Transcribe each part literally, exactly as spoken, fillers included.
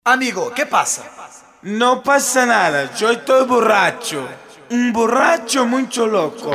Amigo, ¿qué pasa? No pasa nada, yo estoy borracho. Un borracho mucho loco.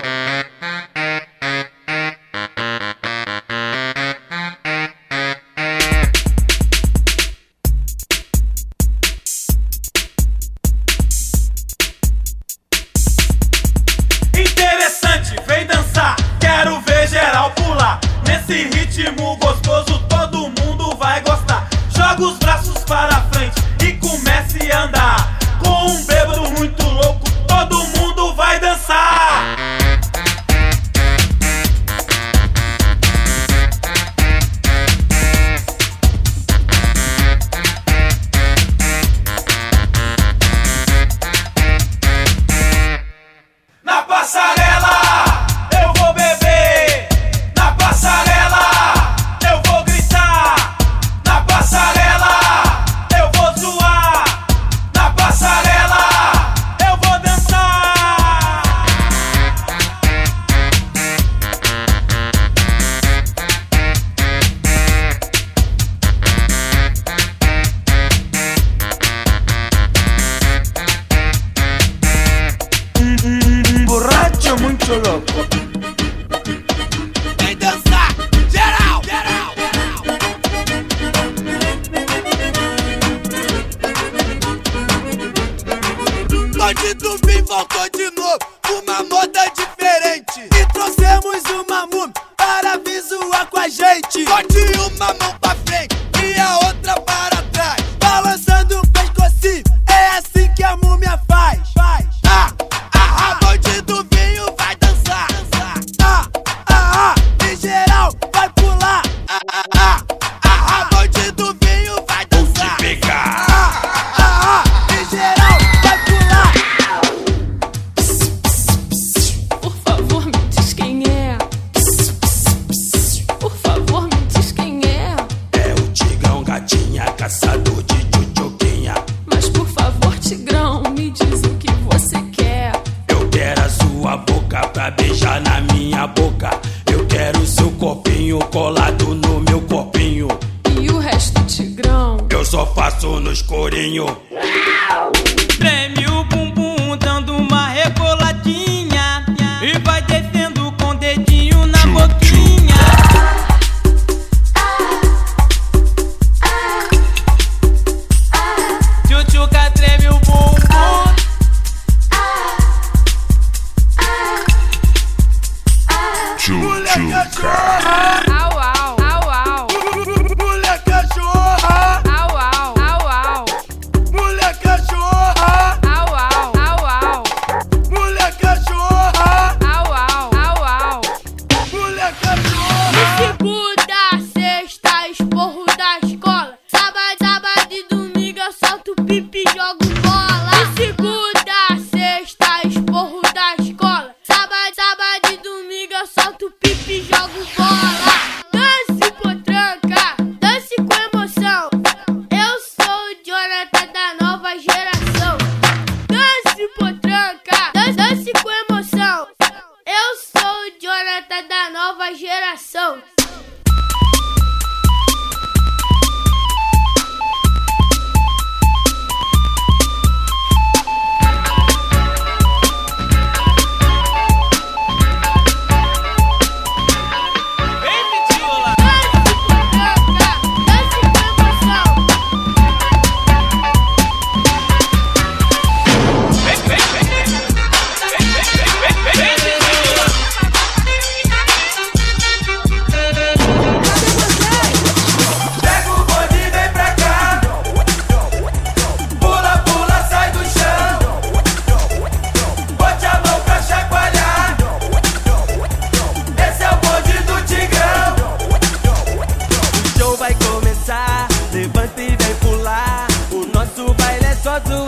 Interessante, vem dançar, quero ver geral pular. Nesse ritmo gostoso todo mundo vai gostar. Joga os braços para frente e comece a andar. Com um bêbado muito louco, todo mundo vai dançar. Na passarela eu vou beber, na passarela eu vou gritar, na passarela eu vou zoar, na passarela eu vou dançar. Un, un- un borracho mucho loco. Vem dançar, geral, geral, Bandido vim voltou de novo, uma moda diferente. E trouxemos uma múmia para visuar com a gente. Bote uma mão pra frente e a outra para trás, balançando o pescocinho, é assim que a múmia faz. Faz. Ah, ah, ah, bandido vinho vai dançar. Ah, ah, ah, em geral vai pular. Ah, ah, ah, ah, ah, bandido vinho vai dançar. Pegar. Ah, ah, ah, em geral vai pular. Por favor, me diz quem é. Por favor, me diz quem é. É o Tigrão, gatinha, caçador de tchutchuquinha. Mas por favor, Tigrão, me diz o que você quer. Eu quero a sua boca pra beijar na minha boca. Eu quero o seu corpinho colado no meu corpinho. E o resto, Tigrão? Eu só faço no escurinho. Treme o bumbum dando uma reboladinha e vai descendo com o dedinho na boquinha. Tchutchuca treme o bumbum. Moleca Au, au, au, au. moleca chorra, Au, au, au, au. moleca chorra, Au, au, au, au. moleca chorra, Au, au, au, au. moleca chorra. Segunda, sexta, esporro da escola. Sábado, sábado e domingo eu solto pipi e jogo bola. Segunda, sexta, esporro da escola. Sábado, sábado e domingo eu solto pipi e jogo bola. Dance potranca, dance com emoção. Eu sou o Jonathan da nova geração. Dance potranca, dance, dance com emoção. Eu sou o Jonathan da nova geração. Vem, pitiola. Dance com emoção. Vem, vem, vem. Vem, vem, vem, vem, vem, pitiola. Pega o bonde e vem pra cá. Pula, pula, sai do chão. Bote a mão pra chacoalhar. Esse é o bonde do Tigrão. O show vai começar, levanta e vem pular. O nosso baile é só zoar.